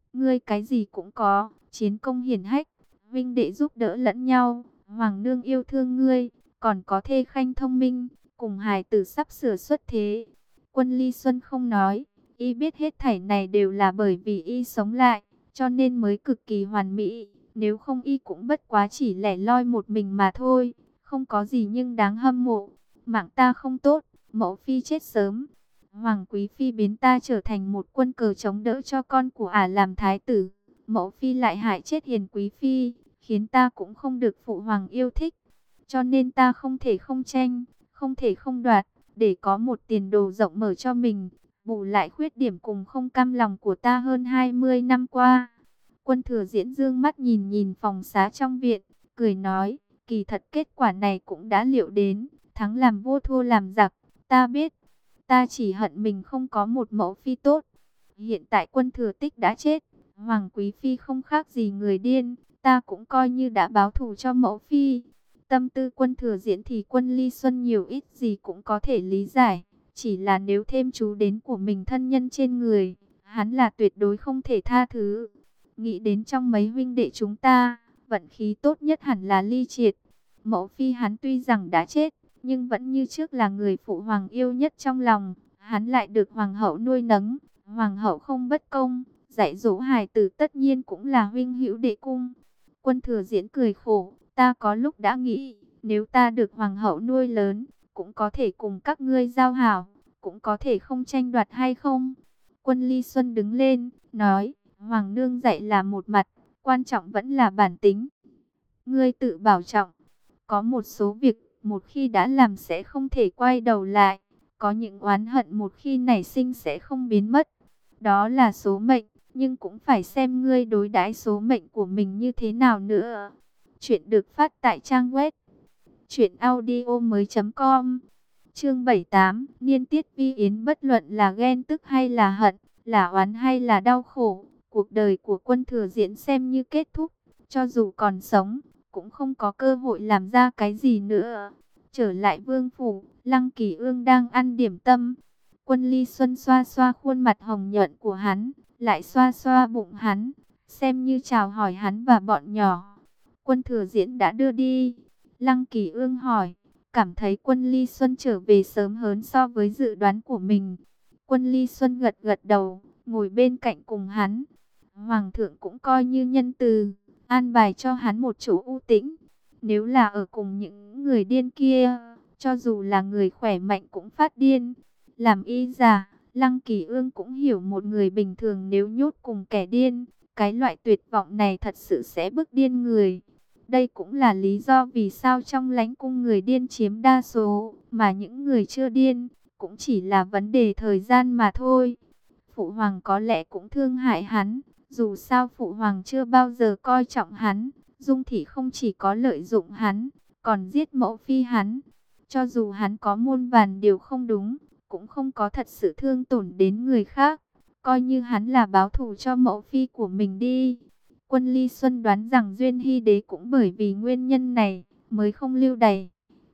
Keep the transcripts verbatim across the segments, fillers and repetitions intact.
Ngươi cái gì cũng có, chiến công hiển hách, vinh đệ giúp đỡ lẫn nhau, hoàng nương yêu thương ngươi, còn có thê khanh thông minh, cùng hài tử sắp sửa xuất thế. Quân Ly Xuân không nói, y biết hết thảy này đều là bởi vì y sống lại, cho nên mới cực kỳ hoàn mỹ, nếu không y cũng bất quá chỉ lẻ loi một mình mà thôi, không có gì nhưng đáng hâm mộ. Mạng ta không tốt, mẫu phi chết sớm, Hoàng Quý Phi biến ta trở thành một quân cờ chống đỡ cho con của ả làm thái tử. Mẫu Phi lại hại chết Hiền Quý Phi, khiến ta cũng không được phụ hoàng yêu thích. Cho nên ta không thể không tranh, không thể không đoạt, để có một tiền đồ rộng mở cho mình, bù lại khuyết điểm cùng không cam lòng của ta hơn hai mươi năm qua. Quân Thừa Diễn dương mắt nhìn nhìn phòng xá trong viện, cười nói, kỳ thật kết quả này cũng đã liệu đến, thắng làm vua thua làm giặc, ta biết. Ta chỉ hận mình không có một mẫu phi tốt. Hiện tại Quân Thừa Tích đã chết, Hoàng Quý Phi không khác gì người điên, ta cũng coi như đã báo thù cho mẫu phi. Tâm tư Quân Thừa Diễn thì Quân Ly Xuân nhiều ít gì cũng có thể lý giải, chỉ là nếu thêm chú đến của mình thân nhân trên người, hắn là tuyệt đối không thể tha thứ. Nghĩ đến trong mấy huynh đệ chúng ta, vận khí tốt nhất hẳn là Ly Triệt. Mẫu phi hắn tuy rằng đã chết, nhưng vẫn như trước là người phụ hoàng yêu nhất trong lòng. Hắn lại được hoàng hậu nuôi nấng, hoàng hậu không bất công, dạy dỗ hài tử tất nhiên cũng là huynh hữu đệ cung. Quân Thừa Diễn cười khổ, ta có lúc đã nghĩ, nếu ta được hoàng hậu nuôi lớn, cũng có thể cùng các ngươi giao hảo, cũng có thể không tranh đoạt hay không. Quân Ly Xuân đứng lên, nói, hoàng nương dạy là một mặt, quan trọng vẫn là bản tính. Ngươi tự bảo trọng, có một số việc, một khi đã làm sẽ không thể quay đầu lại. Có những oán hận một khi nảy sinh sẽ không biến mất. Đó là số mệnh, nhưng cũng phải xem ngươi đối đãi số mệnh của mình như thế nào nữa. Chuyện được phát tại trang web truyện audio mới chấm com. Chương bảy mươi tám, Niên Tiết Vi Yến, bất luận là ghen tức hay là hận, là oán hay là đau khổ, cuộc đời của Quân Thừa Diễn xem như kết thúc, cho dù còn sống, cũng không có cơ hội làm ra cái gì nữa. Trở lại vương phủ, Lăng Kỳ Ương đang ăn điểm tâm. Quân Ly Xuân xoa xoa khuôn mặt hồng nhuận của hắn, lại xoa xoa bụng hắn, xem như chào hỏi hắn và bọn nhỏ. Quân Thừa Diễn đã đưa đi. Lăng Kỳ Ương hỏi, cảm thấy Quân Ly Xuân trở về sớm hơn so với dự đoán của mình. Quân Ly Xuân gật gật đầu, ngồi bên cạnh cùng hắn. Hoàng thượng cũng coi như nhân từ, an bài cho hắn một chỗ u tĩnh. Nếu là ở cùng những người điên kia, cho dù là người khỏe mạnh cũng phát điên. Làm y giả, Lăng Kỳ Ương cũng hiểu một người bình thường nếu nhốt cùng kẻ điên, cái loại tuyệt vọng này thật sự sẽ bức điên người. Đây cũng là lý do vì sao trong lãnh cung người điên chiếm đa số, mà những người chưa điên, cũng chỉ là vấn đề thời gian mà thôi. Phụ hoàng có lẽ cũng thương hại hắn, dù sao Phụ hoàng chưa bao giờ coi trọng hắn. Dung Thị không chỉ có lợi dụng hắn, còn giết mẫu phi hắn. Cho dù hắn có muôn vàn điều không đúng, cũng không có thật sự thương tổn đến người khác. Coi như hắn là báo thù cho mẫu phi của mình đi. Quân Ly Xuân đoán rằng Duyên Hy Đế cũng bởi vì nguyên nhân này mới không lưu đày.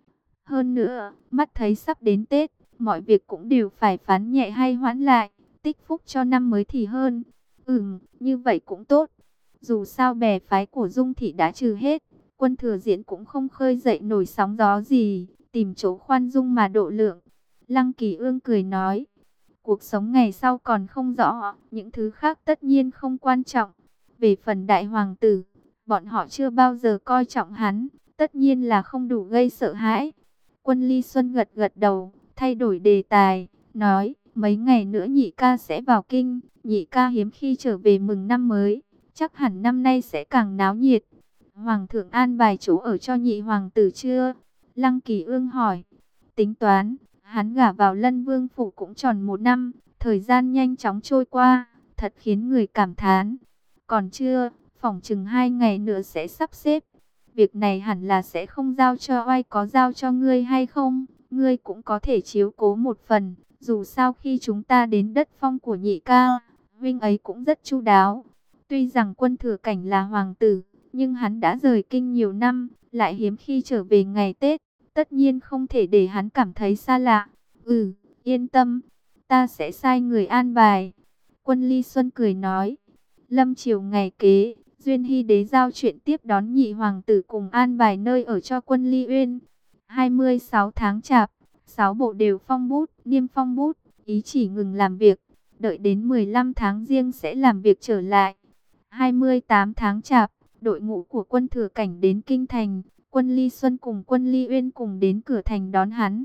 Hơn nữa, mắt thấy sắp đến Tết, mọi việc cũng đều phải phán nhẹ hay hoãn lại, tích phúc cho năm mới thì hơn. Ừm, như vậy cũng tốt. Dù sao bè phái của Dung Thị đã trừ hết, Quân Thừa Diễn cũng không khơi dậy nổi sóng gió gì, tìm chỗ khoan dung mà độ lượng. Lăng Kỳ Ương cười nói, cuộc sống ngày sau còn không rõ, những thứ khác tất nhiên không quan trọng. Về phần đại hoàng tử, bọn họ chưa bao giờ coi trọng hắn, tất nhiên là không đủ gây sợ hãi. Quân Ly Xuân gật gật đầu, thay đổi đề tài, nói, mấy ngày nữa nhị ca sẽ vào kinh, nhị ca hiếm khi trở về mừng năm mới, chắc hẳn năm nay sẽ càng náo nhiệt. Hoàng thượng an bài chỗ ở cho nhị hoàng tử chưa? Lăng Kỳ Ương hỏi. Tính toán, hắn gả vào Lân Vương phủ cũng tròn một năm, thời gian nhanh chóng trôi qua, thật khiến người cảm thán. Còn chưa, phỏng chừng hai ngày nữa sẽ sắp xếp. Việc này hẳn là sẽ không giao cho oai, có giao cho ngươi hay không? Ngươi cũng có thể chiếu cố một phần, dù sao khi chúng ta đến đất phong của nhị ca, huynh ấy cũng rất chu đáo. Tuy rằng Quân Thừa Cảnh là hoàng tử, nhưng hắn đã rời kinh nhiều năm, lại hiếm khi trở về ngày Tết, tất nhiên không thể để hắn cảm thấy xa lạ. Ừ, yên tâm, ta sẽ sai người an bài. Quân Ly Xuân cười nói. Lâm chiều ngày kế, Duyên Hy đế giao chuyện tiếp đón nhị hoàng tử cùng an bài nơi ở cho quân Ly Uyên. hai mươi sáu tháng chạp, sáu bộ đều phong bút, niêm phong bút, ý chỉ ngừng làm việc, đợi đến mười lăm tháng giêng sẽ làm việc trở lại. hai mươi tám tháng chạp, đội ngũ của quân Thừa Cảnh đến kinh thành, quân Ly Xuân cùng quân Ly Uyên cùng đến cửa thành đón hắn.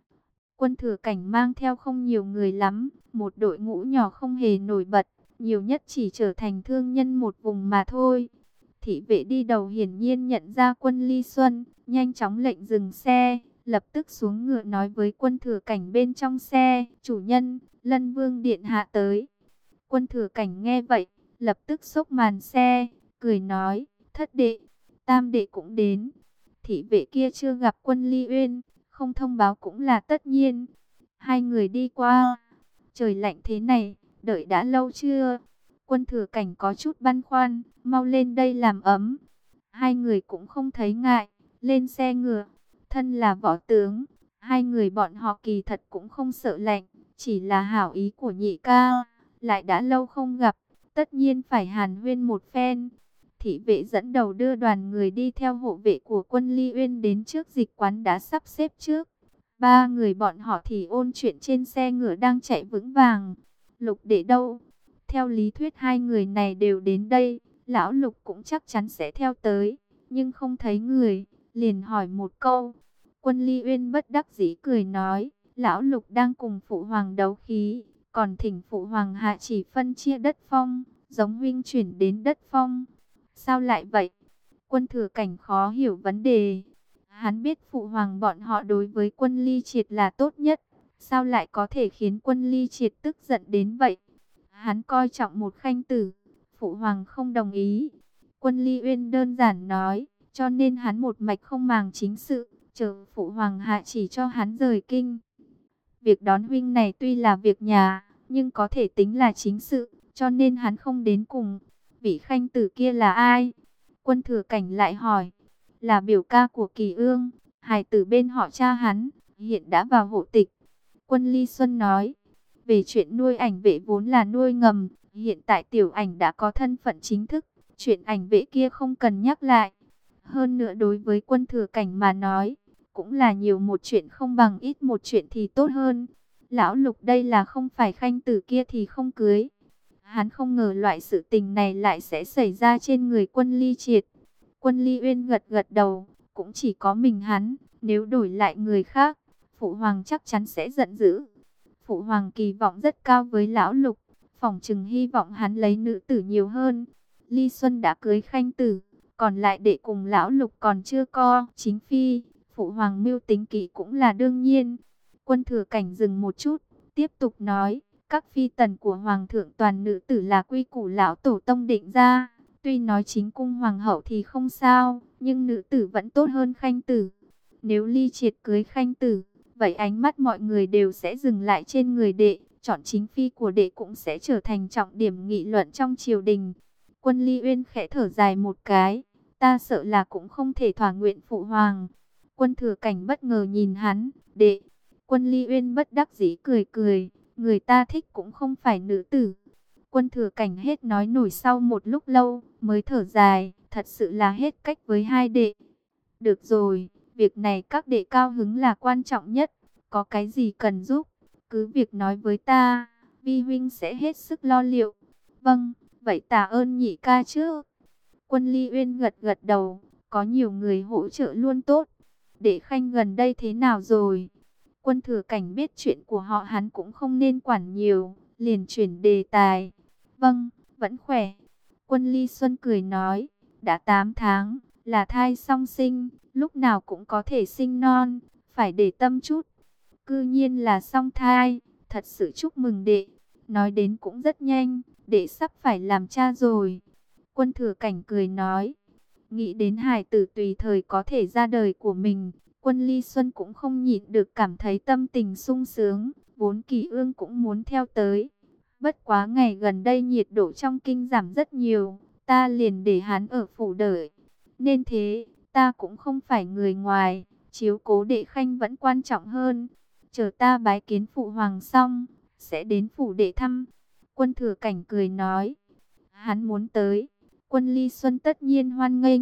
Quân Thừa Cảnh mang theo không nhiều người lắm, một đội ngũ nhỏ không hề nổi bật, nhiều nhất chỉ trở thành thương nhân một vùng mà thôi. Thị vệ đi đầu hiển nhiên nhận ra quân Ly Xuân, nhanh chóng lệnh dừng xe, lập tức xuống ngựa nói với quân Thừa Cảnh bên trong xe, chủ nhân, Lân Vương điện hạ tới. Quân Thừa Cảnh nghe vậy, lập tức xốc màn xe, cười nói, thất đệ, tam đệ cũng đến. Thị vệ kia chưa gặp quân Ly Uyên, không thông báo cũng là tất nhiên. Hai người đi qua, trời lạnh thế này, đợi đã lâu chưa? Quân Thừa Cảnh có chút băn khoăn, mau lên đây làm ấm. Hai người cũng không thấy ngại, lên xe ngựa. Thân là võ tướng, hai người bọn họ kỳ thật cũng không sợ lạnh, chỉ là hảo ý của nhị ca, lại đã lâu không gặp, tất nhiên phải hàn huyên một phen. Thị vệ dẫn đầu đưa đoàn người đi theo hộ vệ của quân Ly Uyên đến trước dịch quán đã sắp xếp trước. Ba người bọn họ thì ôn chuyện trên xe ngựa đang chạy vững vàng. Lục để đâu? Theo lý thuyết hai người này đều đến đây, lão Lục cũng chắc chắn sẽ theo tới, nhưng không thấy người, liền hỏi một câu. Quân Ly Uyên bất đắc dĩ cười nói, lão Lục đang cùng phụ hoàng đấu khí, còn thỉnh phụ hoàng hạ chỉ phân chia đất phong, giống huynh chuyển đến đất phong. Sao lại vậy? Quân Thừa Cảnh khó hiểu vấn đề. Hắn biết phụ hoàng bọn họ đối với quân Ly Triệt là tốt nhất, sao lại có thể khiến quân Ly Triệt tức giận đến vậy? Hắn coi trọng một khanh tử, phụ hoàng không đồng ý. Quân Ly Uyên đơn giản nói, cho nên hắn một mạch không màng chính sự, chờ phụ hoàng hạ chỉ cho hắn rời kinh. Việc đón huynh này tuy là việc nhà, nhưng có thể tính là chính sự, cho nên hắn không đến cùng. Vị khanh tử kia là ai? Quân Thừa Cảnh lại hỏi. Là biểu ca của Kỳ Ương, hài tử bên họ cha hắn, hiện đã vào hộ tịch. Quân Ly Xuân nói. Về chuyện nuôi ảnh vệ vốn là nuôi ngầm, hiện tại tiểu ảnh đã có thân phận chính thức, chuyện ảnh vệ kia không cần nhắc lại. Hơn nữa đối với quân Thừa Cảnh mà nói, cũng là nhiều một chuyện không bằng ít một chuyện thì tốt hơn. Lão Lục đây là không phải khanh tử kia thì không cưới. Hắn không ngờ loại sự tình này lại sẽ xảy ra trên người quân Ly Triệt. Quân Ly Uyên gật gật đầu, cũng chỉ có mình hắn, nếu đổi lại người khác, phụ hoàng chắc chắn sẽ giận dữ. Phụ hoàng kỳ vọng rất cao với lão Lục, phỏng chừng hy vọng hắn lấy nữ tử nhiều hơn. Ly Xuân đã cưới khanh tử, còn lại đệ cùng lão Lục còn chưa co chính phi, phụ hoàng mưu tính kỹ cũng là đương nhiên. Quân Thừa Cảnh dừng một chút, tiếp tục nói, các phi tần của hoàng thượng toàn nữ tử là quy củ lão tổ tông định ra. Tuy nói chính cung hoàng hậu thì không sao, nhưng nữ tử vẫn tốt hơn khanh tử. Nếu Ly Triệt cưới khanh tử, vậy ánh mắt mọi người đều sẽ dừng lại trên người đệ, chọn chính phi của đệ cũng sẽ trở thành trọng điểm nghị luận trong triều đình. Quân Ly Uyên khẽ thở dài một cái, ta sợ là cũng không thể thỏa nguyện phụ hoàng. Quân Thừa Cảnh bất ngờ nhìn hắn, đệ. Quân Ly Uyên bất đắc dĩ cười cười, người ta thích cũng không phải nữ tử. Quân Thừa Cảnh hết nói nổi sau một lúc lâu, mới thở dài, thật sự là hết cách với hai đệ. Được rồi, việc này các đệ cao hứng là quan trọng nhất, có cái gì cần giúp, cứ việc nói với ta, vi huynh sẽ hết sức lo liệu. Vâng, vậy tạ ơn nhị ca chứ. Quân Ly Uyên gật gật đầu, có nhiều người hỗ trợ luôn tốt. Đệ khanh gần đây thế nào rồi? Quân Thừa Cảnh biết chuyện của họ hắn cũng không nên quản nhiều, liền chuyển đề tài. Vâng, vẫn khỏe. Quân Ly Xuân cười nói, đã tám tháng, là thai song sinh, lúc nào cũng có thể sinh non, phải để tâm chút. Cư nhiên là song thai, thật sự chúc mừng đệ. Nói đến cũng rất nhanh, đệ sắp phải làm cha rồi. Quân Thừa Cảnh cười nói, nghĩ đến hài tử tùy thời có thể ra đời của mình, Quân Ly Xuân cũng không nhịn được cảm thấy tâm tình sung sướng, vốn Kỳ Ương cũng muốn theo tới. Bất quá ngày gần đây nhiệt độ trong kinh giảm rất nhiều, ta liền để hắn ở phủ đợi. Nên thế, ta cũng không phải người ngoài, chiếu cố đệ khanh vẫn quan trọng hơn. Chờ ta bái kiến phụ hoàng xong, sẽ đến phủ đệ thăm. Quân Thừa Cảnh cười nói, Hắn muốn tới, Quân Ly Xuân tất nhiên hoan nghênh.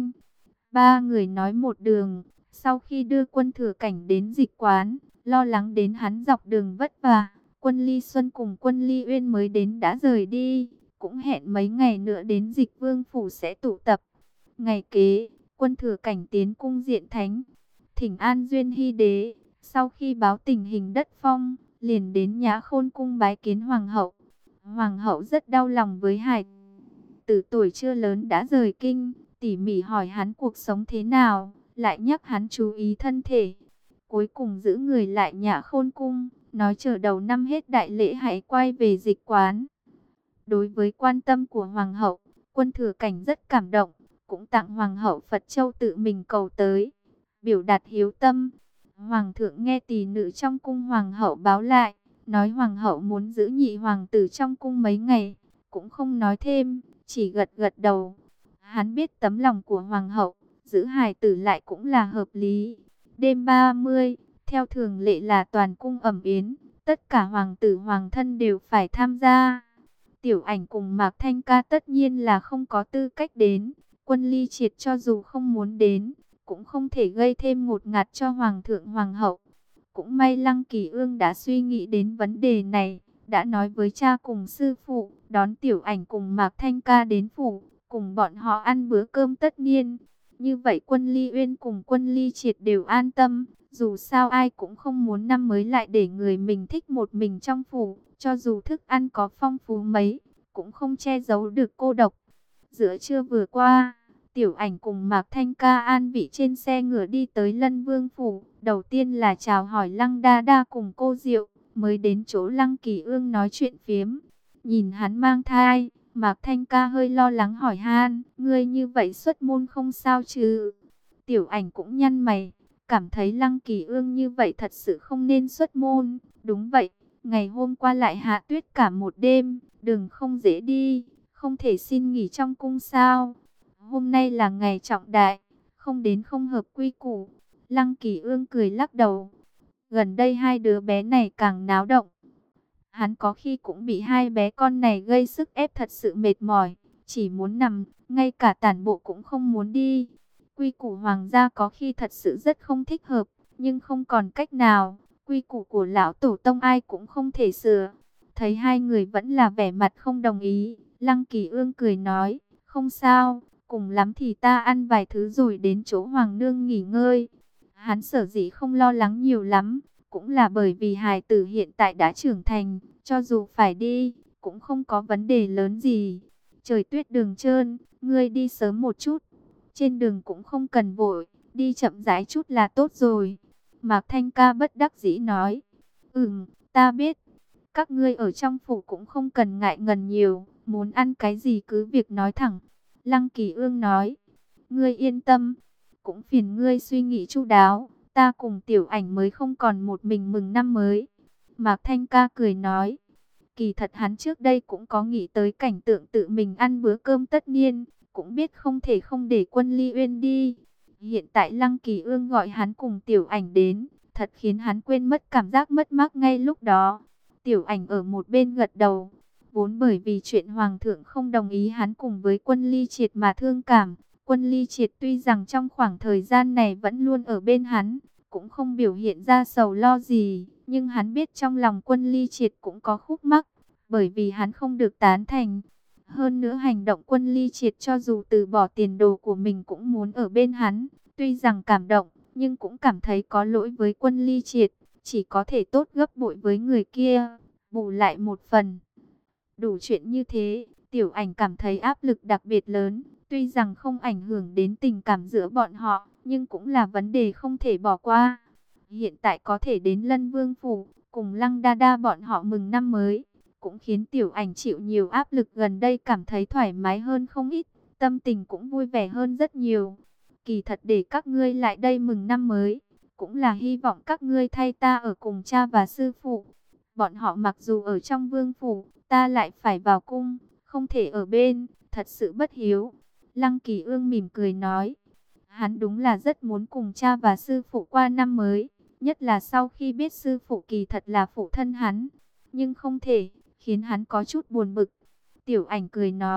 Ba người nói một đường, sau khi đưa Quân Thừa Cảnh đến dịch quán, lo lắng đến hắn dọc đường vất vả, Quân Ly Xuân cùng Quân Ly Uyên mới đến đã rời đi, cũng hẹn mấy ngày nữa đến Dịch Vương phủ sẽ tụ tập. Ngày kế, Quân Thừa Cảnh tiến cung Diện Thánh, thỉnh an Duyên Hy Đế, sau khi báo tình hình đất phong, liền đến Nhã Khôn cung bái kiến hoàng hậu. Hoàng hậu rất đau lòng với Hải tử tuổi chưa lớn đã rời kinh, tỉ mỉ hỏi hắn cuộc sống thế nào, lại nhắc hắn chú ý thân thể. Cuối cùng giữ người lại Nhã Khôn cung, nói chờ đầu năm hết đại lễ hãy quay về dịch quán. Đối với quan tâm của hoàng hậu, Quân Thừa Cảnh rất cảm động, cũng tặng hoàng hậu Phật Châu tự mình cầu tới, biểu đạt hiếu tâm. Hoàng thượng nghe tỷ nữ trong cung hoàng hậu báo lại, nói hoàng hậu muốn giữ nhị hoàng tử trong cung mấy ngày, cũng không nói thêm, chỉ gật gật đầu. Hắn biết tấm lòng của hoàng hậu, giữ hài tử lại cũng là hợp lý. Đêm ba mươi, theo thường lệ là toàn cung ẩm yến, tất cả hoàng tử hoàng thân đều phải tham gia. Tiểu Ảnh cùng Mạc Thanh Ca tất nhiên là không có tư cách đến. Quân Ly Triệt cho dù không muốn đến, cũng không thể gây thêm ngột ngạt cho hoàng thượng hoàng hậu. Cũng may Lăng Kỳ Ương đã suy nghĩ đến vấn đề này, đã nói với cha cùng sư phụ, đón Tiểu Ảnh cùng Mạc Thanh Ca đến phủ, cùng bọn họ ăn bữa cơm tất niên. Như vậy Quân Ly Uyên cùng Quân Ly Triệt đều an tâm, dù sao ai cũng không muốn năm mới lại để người mình thích một mình trong phủ, cho dù thức ăn có phong phú mấy, cũng không che giấu được cô độc. Giữa trưa vừa qua, Tiểu Ảnh cùng Mạc Thanh Ca an vị trên xe ngựa đi tới Lân Vương phủ. Đầu tiên là chào hỏi Lăng Đa Đa cùng cô Diệu, mới đến chỗ Lăng Kỳ Ương nói chuyện phiếm. Nhìn hắn mang thai, Mạc Thanh Ca hơi lo lắng hỏi han, ngươi như vậy xuất môn không sao chứ? Tiểu Ảnh cũng nhăn mày, cảm thấy Lăng Kỳ Ương như vậy thật sự không nên xuất môn. Đúng vậy, ngày hôm qua lại hạ tuyết cả một đêm, đường không dễ đi, không thể xin nghỉ trong cung sao? Hôm nay là ngày trọng đại, không đến không hợp quy củ. Lăng Kỳ Ương cười lắc đầu. Gần đây hai đứa bé này càng náo động. Hắn có khi cũng bị hai bé con này gây sức ép thật sự mệt mỏi, chỉ muốn nằm, ngay cả tản bộ cũng không muốn đi. Quy củ hoàng gia có khi thật sự rất không thích hợp, nhưng không còn cách nào. Quy củ của lão tổ tông ai cũng không thể sửa. Thấy hai người vẫn là vẻ mặt không đồng ý, Lăng Kỳ Ương cười nói, không sao, cùng lắm thì ta ăn vài thứ rồi đến chỗ hoàng nương nghỉ ngơi. Hắn sở dĩ không lo lắng nhiều lắm, cũng là bởi vì hài tử hiện tại đã trưởng thành, cho dù phải đi, cũng không có vấn đề lớn gì. Trời tuyết đường trơn, ngươi đi sớm một chút. Trên đường cũng không cần vội, đi chậm rãi chút là tốt rồi. Mạc Thanh Ca bất đắc dĩ nói, ừm, ta biết. Các ngươi ở trong phủ cũng không cần ngại ngần nhiều, muốn ăn cái gì cứ việc nói thẳng. Lăng Kỳ Ương nói, ngươi yên tâm, cũng phiền ngươi suy nghĩ chu đáo, ta cùng Tiểu Ảnh mới không còn một mình mừng năm mới. Mạc Thanh Ca cười nói, kỳ thật hắn trước đây cũng có nghĩ tới cảnh tượng tự mình ăn bữa cơm tất niên, cũng biết không thể không để Quân Ly Uyên đi. Hiện tại Lăng Kỳ Ương gọi hắn cùng Tiểu Ảnh đến, thật khiến hắn quên mất cảm giác mất mát ngay lúc đó. Tiểu Ảnh ở một bên gật đầu, vốn bởi vì chuyện hoàng thượng không đồng ý hắn cùng với Quân Ly Triệt mà thương cảm. Quân Ly Triệt tuy rằng trong khoảng thời gian này vẫn luôn ở bên hắn, cũng không biểu hiện ra sầu lo gì, nhưng hắn biết trong lòng Quân Ly Triệt cũng có khúc mắc, bởi vì hắn không được tán thành. Hơn nữa hành động Quân Ly Triệt cho dù từ bỏ tiền đồ của mình cũng muốn ở bên hắn, tuy rằng cảm động, nhưng cũng cảm thấy có lỗi với Quân Ly Triệt, chỉ có thể tốt gấp bội với người kia, bù lại một phần. Đủ chuyện như thế, Tiểu Ảnh cảm thấy áp lực đặc biệt lớn, tuy rằng không ảnh hưởng đến tình cảm giữa bọn họ, nhưng cũng là vấn đề không thể bỏ qua. Hiện tại có thể đến Lân Vương phủ, cùng Lăng Đa Đa bọn họ mừng năm mới, cũng khiến Tiểu Ảnh chịu nhiều áp lực, gần đây cảm thấy thoải mái hơn không ít, tâm tình cũng vui vẻ hơn rất nhiều. Kỳ thật để các ngươi lại đây mừng năm mới, cũng là hy vọng các ngươi thay ta ở cùng cha và sư phụ. Bọn họ mặc dù ở trong vương phủ, ta lại phải vào cung, không thể ở bên, thật sự bất hiếu. Lăng Kỳ Ương mỉm cười nói, hắn đúng là rất muốn cùng cha và sư phụ qua năm mới, nhất là sau khi biết sư phụ kỳ thật là phụ thân hắn, nhưng không thể, khiến hắn có chút buồn bực. Tiểu Ảnh cười nói,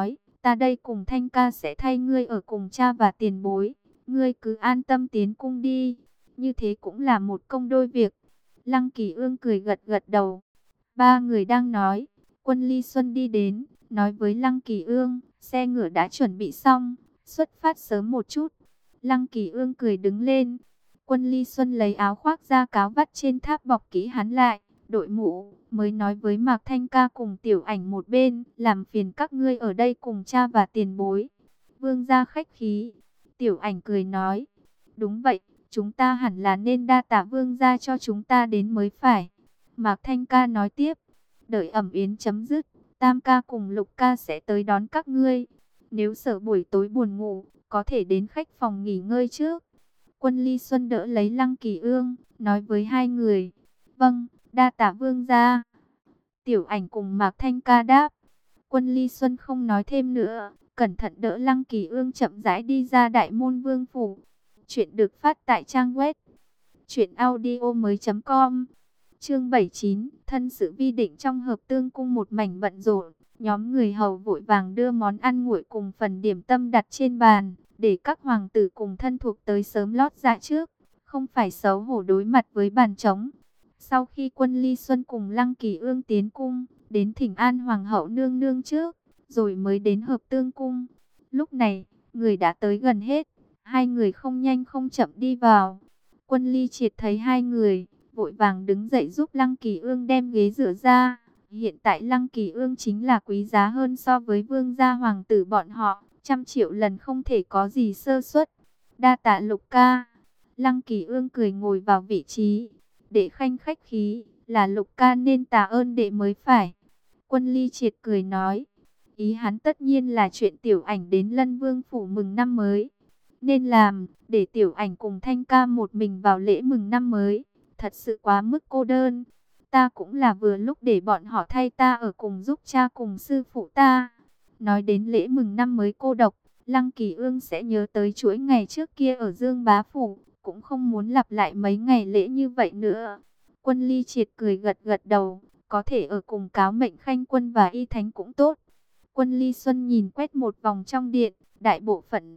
ta đây cùng Thanh ca sẽ thay ngươi ở cùng cha và tiền bối. Ngươi cứ an tâm tiến cung đi, như thế cũng là một công đôi việc. Lăng Kỳ Ương cười gật gật đầu. Ba người đang nói, Quân Ly Xuân đi đến, nói với Lăng Kỳ Ương, xe ngựa đã chuẩn bị xong, xuất phát sớm một chút. Lăng Kỳ Ương cười đứng lên. Quân Ly Xuân lấy áo khoác ra cáo vắt trên tháp bọc kỹ hắn lại, đội mũ, mới nói với Mạc Thanh ca cùng Tiểu Ảnh một bên, làm phiền các ngươi ở đây cùng cha và tiền bối. Vương gia khách khí. Tiểu Ảnh cười nói, đúng vậy, chúng ta hẳn là nên đa tạ vương gia cho chúng ta đến mới phải. Mạc Thanh ca nói tiếp, đợi ẩm yến chấm dứt, Tam ca cùng Lục ca sẽ tới đón các ngươi. Nếu sợ buổi tối buồn ngủ, có thể đến khách phòng nghỉ ngơi trước. Quân Ly Xuân đỡ lấy Lăng Kỳ Ương, nói với hai người, vâng, đa tạ vương gia. Tiểu Ảnh cùng Mạc Thanh ca đáp. Quân Ly Xuân không nói thêm nữa, cẩn thận đỡ Lăng Kỳ Ương chậm rãi đi ra đại môn vương phủ. Chuyện được phát tại trang web truyện audio mới chấm com. Chương bảy mươi chín, thân sự vi định. Trong hợp tương cung một mảnh bận rộn, nhóm người hầu vội vàng đưa món ăn nguội cùng phần điểm tâm đặt trên bàn, để các hoàng tử cùng thân thuộc tới sớm lót dạ trước, không phải xấu hổ đối mặt với bàn trống. Sau khi Quân Ly Xuân cùng Lăng Kỳ Ương tiến cung, đến thỉnh an hoàng hậu nương nương trước, rồi mới đến hợp tương cung. Lúc này, người đã tới gần hết, hai người không nhanh không chậm đi vào. Quân Ly Triệt thấy hai người, vội vàng đứng dậy giúp Lăng Kỳ Ương đem ghế rửa ra. Hiện tại Lăng Kỳ Ương chính là quý giá hơn so với vương gia hoàng tử bọn họ, trăm triệu lần không thể có gì sơ suất. Đa tạ Lục ca. Lăng Kỳ Ương cười ngồi vào vị trí. Đệ khanh khách khí, là Lục ca nên tạ ơn đệ mới phải. Quân Ly Triệt cười nói, ý hắn tất nhiên là chuyện Tiểu Ảnh đến Lân Vương phủ mừng năm mới, nên làm, để Tiểu Ảnh cùng Thanh ca một mình vào lễ mừng năm mới, thật sự quá mức cô đơn. Ta cũng là vừa lúc để bọn họ thay ta ở cùng giúp cha cùng sư phụ ta. Nói đến lễ mừng năm mới cô độc, Lăng Kỳ Ương sẽ nhớ tới chuỗi ngày trước kia ở Dương Bá phủ, cũng không muốn lặp lại mấy ngày lễ như vậy nữa. Quân Ly Triệt cười gật gật đầu, có thể ở cùng Cáo Mệnh Khanh Quân và Y Thánh cũng tốt. Quân Ly Xuân nhìn quét một vòng trong điện, đại bộ phận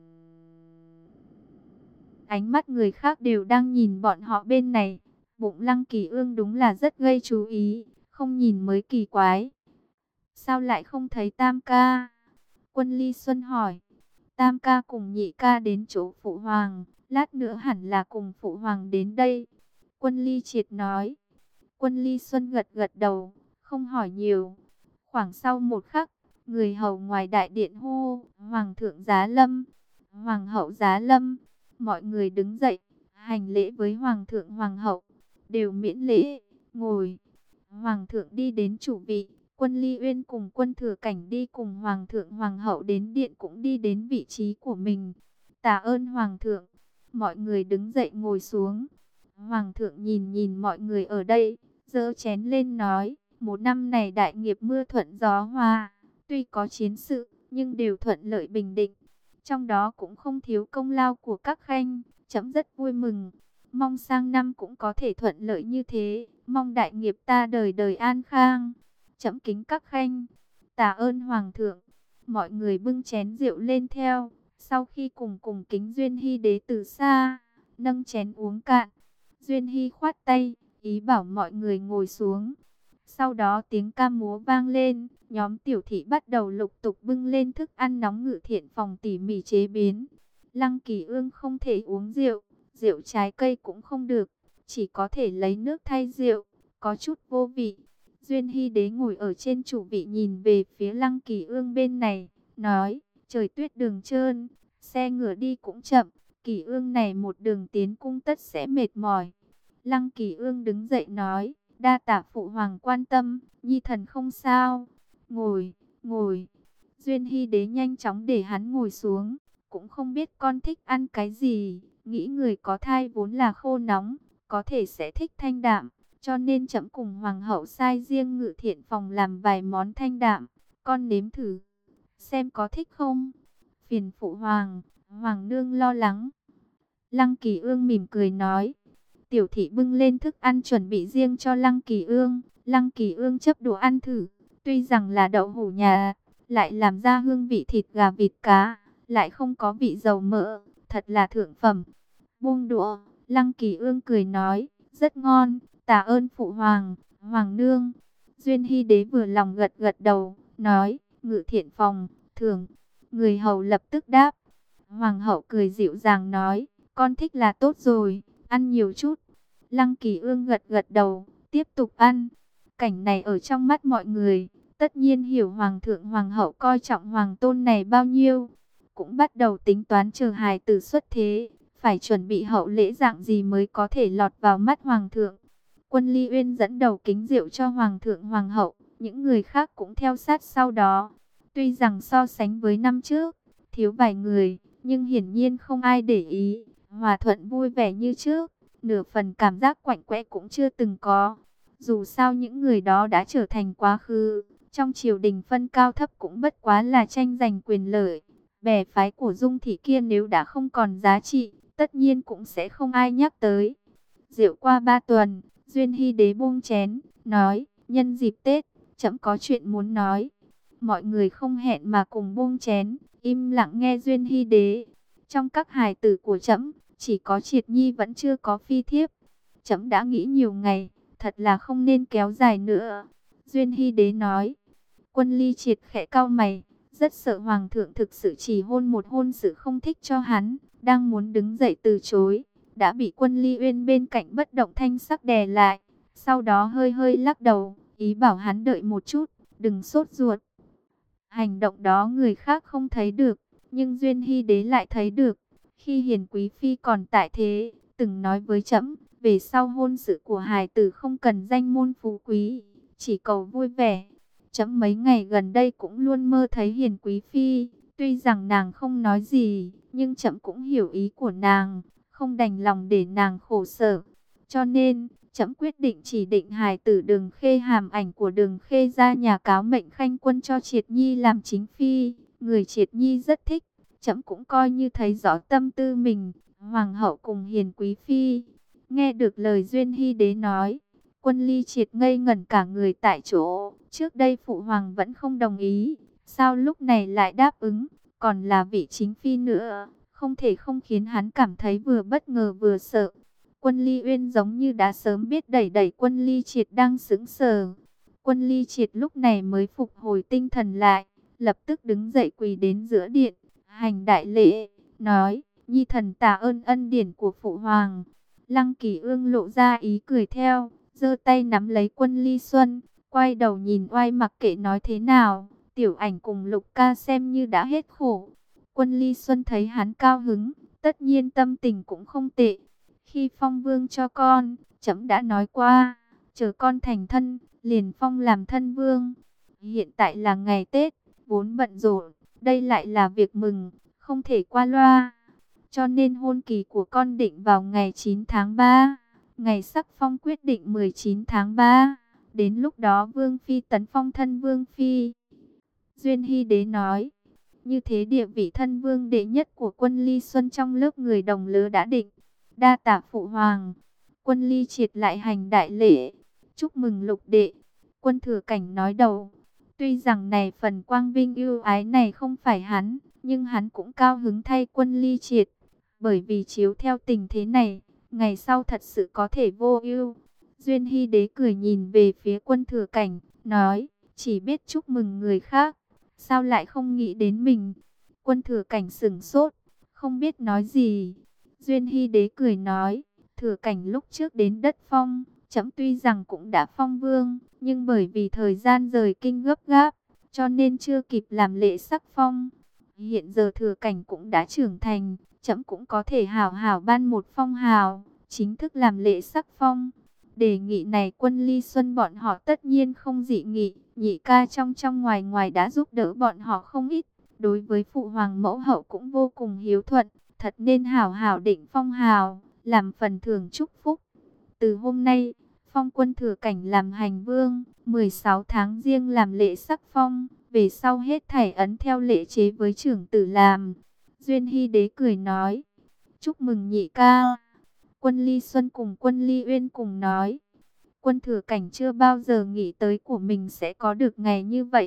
ánh mắt người khác đều đang nhìn bọn họ bên này. Bụng Lăng Kỳ Ương đúng là rất gây chú ý, không nhìn mới kỳ quái. Sao lại không thấy Tam ca? Quân Ly Xuân hỏi. Tam ca cùng Nhị ca đến chỗ phụ hoàng, lát nữa hẳn là cùng phụ hoàng đến đây. Quân Ly Triệt nói. Quân Ly Xuân gật gật đầu, không hỏi nhiều. Khoảng sau một khắc, người hầu ngoài đại điện hô, Hoàng thượng giá lâm, Hoàng hậu giá lâm. Mọi người đứng dậy, hành lễ với Hoàng thượng Hoàng hậu, đều miễn lễ, ngồi. Hoàng thượng đi đến chủ vị, Quân Ly Uyên cùng Quân Thừa Cảnh đi cùng Hoàng thượng Hoàng hậu đến điện cũng đi đến vị trí của mình. Tạ ơn Hoàng thượng. Mọi người đứng dậy ngồi xuống. Hoàng thượng nhìn nhìn mọi người ở đây, giơ chén lên nói, một năm này đại nghiệp mưa thuận gió hòa, tuy có chiến sự, nhưng đều thuận lợi bình định. Trong đó cũng không thiếu công lao của các khanh, chấm rất vui mừng. Mong sang năm cũng có thể thuận lợi như thế, mong đại nghiệp ta đời đời an khang. Chấm kính các khanh, tạ ơn Hoàng thượng. Mọi người bưng chén rượu lên theo, sau khi cùng cùng kính Duyên Hy đế từ xa, nâng chén uống cạn. Duyên Hy khoát tay, ý bảo mọi người ngồi xuống. Sau đó tiếng ca múa vang lên, nhóm tiểu thị bắt đầu lục tục bưng lên thức ăn nóng Ngự Thiện phòng tỉ mỉ chế biến. Lăng Kỳ Ương không thể uống rượu, rượu trái cây cũng không được, chỉ có thể lấy nước thay rượu, có chút vô vị. Duyên Hy đế ngồi ở trên chủ vị nhìn về phía Lăng Kỳ Ương bên này, nói, trời tuyết đường trơn, xe ngựa đi cũng chậm, Kỳ Ương này một đường tiến cung tất sẽ mệt mỏi. Lăng Kỳ Ương đứng dậy nói, đa tạ phụ hoàng quan tâm, nhi thần không sao. Ngồi, ngồi. Duyên Hy đế nhanh chóng để hắn ngồi xuống, cũng không biết con thích ăn cái gì, nghĩ người có thai vốn là khô nóng, có thể sẽ thích thanh đạm, cho nên chậm cùng hoàng hậu sai riêng Ngự Thiện phòng làm vài món thanh đạm, con nếm thử, xem có thích không. Phiền phụ hoàng, hoàng nương lo lắng. Lăng Kỳ Ương mỉm cười nói. Tiểu thị bưng lên thức ăn chuẩn bị riêng cho Lăng Kỳ Ương. Lăng Kỳ Ương chấp đồ ăn thử, tuy rằng là đậu hũ nhà, lại làm ra hương vị thịt gà vịt cá, lại không có vị dầu mỡ, thật là thượng phẩm. Buông đũa, Lăng Kỳ Ương cười nói, rất ngon, tạ ơn phụ hoàng, hoàng nương. Duyên Hy Đế vừa lòng gật gật đầu, nói, ngự thiện phòng, thưởng. Người hầu lập tức đáp. Hoàng hậu cười dịu dàng nói, con thích là tốt rồi, ăn nhiều chút. Lăng Kỳ Ương gật gật đầu, tiếp tục ăn. Cảnh này ở trong mắt mọi người, tất nhiên hiểu hoàng thượng hoàng hậu coi trọng hoàng tôn này bao nhiêu. Cũng bắt đầu tính toán chờ hài tử xuất thế, phải chuẩn bị hậu lễ dạng gì mới có thể lọt vào mắt hoàng thượng. Quân Ly Uyên dẫn đầu kính rượu cho hoàng thượng hoàng hậu, những người khác cũng theo sát sau đó. Tuy rằng so sánh với năm trước, thiếu vài người, nhưng hiển nhiên không ai để ý, hòa thuận vui vẻ như trước, nửa phần cảm giác quạnh quẽ cũng chưa từng có. Dù sao những người đó đã trở thành quá khứ, trong triều đình phân cao thấp cũng bất quá là tranh giành quyền lợi. Bè phái của Dung Thị kia nếu đã không còn giá trị, tất nhiên cũng sẽ không ai nhắc tới. Rượu qua ba tuần, Duyên Hy Đế buông chén, nói, nhân dịp Tết, trẫm có chuyện muốn nói. Mọi người không hẹn mà cùng buông chén, im lặng nghe Duyên Hy Đế. Trong các hài tử của trẫm, chỉ có Triệt Nhi vẫn chưa có phi thiếp. Trẫm đã nghĩ nhiều ngày, thật là không nên kéo dài nữa. Duyên Hy Đế nói. Quân Ly Triệt khẽ cau mày, rất sợ hoàng thượng thực sự chỉ hôn một hôn sự không thích cho hắn, đang muốn đứng dậy từ chối, đã bị Quân Ly Uyên bên cạnh bất động thanh sắc đè lại. Sau đó hơi hơi lắc đầu, ý bảo hắn đợi một chút, đừng sốt ruột. Hành động đó người khác không thấy được, nhưng Duyên Hy Đế lại thấy được. Khi Hiền Quý Phi còn tại thế, từng nói với trẫm, về sau hôn sự của hài tử không cần danh môn phú quý, chỉ cầu vui vẻ. Trẫm mấy ngày gần đây cũng luôn mơ thấy Hiền Quý Phi, tuy rằng nàng không nói gì, nhưng trẫm cũng hiểu ý của nàng, không đành lòng để nàng khổ sở. Cho nên, trẫm quyết định chỉ định hài tử Đường Khê hàm ảnh của Đường Khê ra nhà cáo mệnh khanh quân cho Triệt Nhi làm chính phi. Người Triệt Nhi rất thích, trẫm cũng coi như thấy rõ tâm tư mình, hoàng hậu cùng Hiền Quý Phi. Nghe được lời Duyên Hy Đế nói, Quân Ly Triệt ngây ngẩn cả người tại chỗ. Trước đây phụ hoàng vẫn không đồng ý, sao lúc này lại đáp ứng, còn là vị chính phi nữa, không thể không khiến hắn cảm thấy vừa bất ngờ vừa sợ. Quân Ly Uyên giống như đã sớm biết, đẩy đẩy Quân Ly Triệt đang sững sờ. Quân Ly Triệt lúc này mới phục hồi tinh thần lại, lập tức đứng dậy quỳ đến giữa điện, hành đại lễ, nói, nhi thần tạ ơn ân điển của phụ hoàng. Lăng Kỳ Ương lộ ra ý cười theo, giơ tay nắm lấy Quân Ly Xuân, quay đầu nhìn Oai mặc kệ nói thế nào, Tiểu Ảnh cùng Lục Ca xem như đã hết khổ. Quân Ly Xuân thấy hắn cao hứng, tất nhiên tâm tình cũng không tệ. Khi phong vương cho con, trẫm đã nói qua, chờ con thành thân, liền phong làm thân vương. Hiện tại là ngày Tết, vốn bận rộn, đây lại là việc mừng, không thể qua loa. Cho nên hôn kỳ của con định vào ngày chín tháng ba, ngày sắc phong quyết định mười chín tháng ba. Đến lúc đó Vương Phi tấn phong thân Vương Phi. Duyên Hy Đế nói, như thế địa vị thân vương đệ nhất của Quân Ly Xuân trong lớp người đồng lứa đã định. Đa tạ phụ hoàng. Quân Ly Triệt lại hành đại lễ, chúc mừng lục đệ. Quân Thừa Cảnh nói đầu, tuy rằng này phần quang vinh ưu ái này không phải hắn, nhưng hắn cũng cao hứng thay Quân Ly Triệt, bởi vì chiếu theo tình thế này, ngày sau thật sự có thể vô ưu. Duyên Hy Đế cười nhìn về phía Quân Thừa Cảnh, nói, chỉ biết chúc mừng người khác, sao lại không nghĩ đến mình. Quân Thừa Cảnh sững sốt, không biết nói gì. Duyên Hy Đế cười nói, Thừa Cảnh lúc trước đến đất phong, trẫm tuy rằng cũng đã phong vương, nhưng bởi vì thời gian rời kinh gấp gáp, cho nên chưa kịp làm lễ sắc phong. Hiện giờ Thừa Cảnh cũng đã trưởng thành, trẫm cũng có thể hào hào ban một phong hào, chính thức làm lễ sắc phong. Đề nghị này Quân Ly Xuân bọn họ tất nhiên không dị nghị, nhị ca trong trong ngoài ngoài đã giúp đỡ bọn họ không ít, đối với phụ hoàng mẫu hậu cũng vô cùng hiếu thuận, thật nên hảo hảo định phong hào, làm phần thưởng chúc phúc. Từ hôm nay, phong Quân Thừa Cảnh làm hành vương, mười sáu tháng riêng làm lễ sắc phong, về sau hết thảy ấn theo lễ chế với trưởng tử làm. Duyên Hy Đế cười nói, chúc mừng nhị ca. Quân Ly Xuân cùng Quân Ly Uyên cùng nói, Quân Thừa Cảnh chưa bao giờ nghĩ tới của mình sẽ có được ngày như vậy.